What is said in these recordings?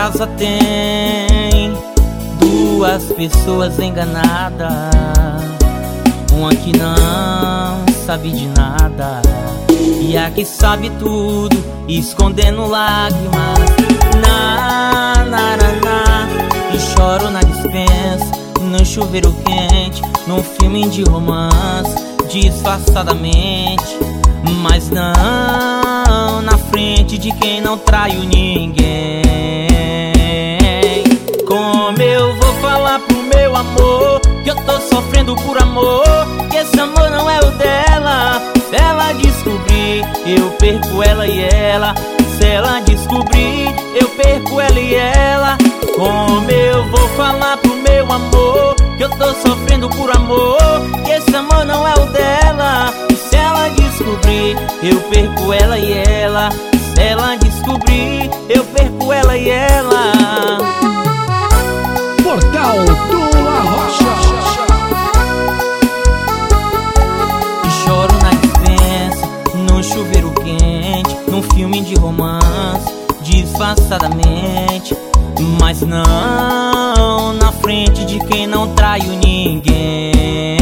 casa tem duas pessoas enganadas, uma que não sabe de nada e a que sabe tudo, escondendo lágrimas. E choro na dispensa, no chuveiro quente, num filme de romance, disfarçadamente, mas não na frente de quem não traiu ninguém. Como eu vou falar pro meu amor que eu tô sofrendo por amor, que esse amor não é o dela? Se ela descobrir, eu perco ela e ela. Se ela descobrir, eu perco ela e ela. Como eu vou falar pro meu amor que eu tô sofrendo por amor, que esse amor não é o dela? E se ela descobrir, eu perco ela e ela. Se ela descobrir, eu perco ela e ela. Portal do Arrocha. E choro na dispensa, no chuveiro quente, num filme de romance, disfarçadamente, mas não na frente de quem não traiu ninguém.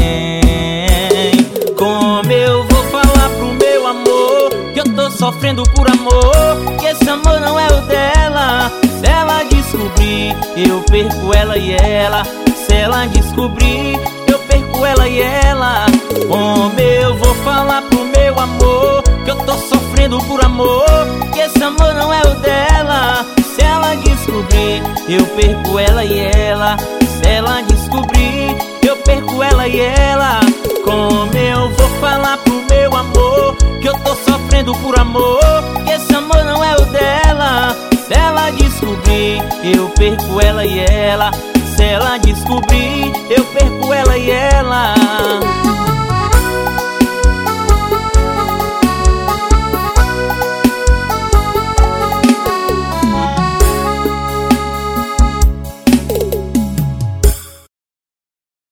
Como eu vou falar pro meu amor que eu tô sofrendo por amor, que esse amor não é o dela? Se ela descobrir, eu perco ela e ela. Se ela descobrir, eu perco ela e ela. Como eu vou falar pro meu amor que eu tô sofrendo por amor, que esse amor não é o dela? Se ela descobrir, eu perco ela e ela. Se ela descobrir, eu perco ela e ela. Como eu vou falar pro meu amor que eu tô sofrendo por amor, que esse amor não é o dela? Se ela descobrir, eu perco ela e ela. Se ela descobrir, eu perco ela e ela.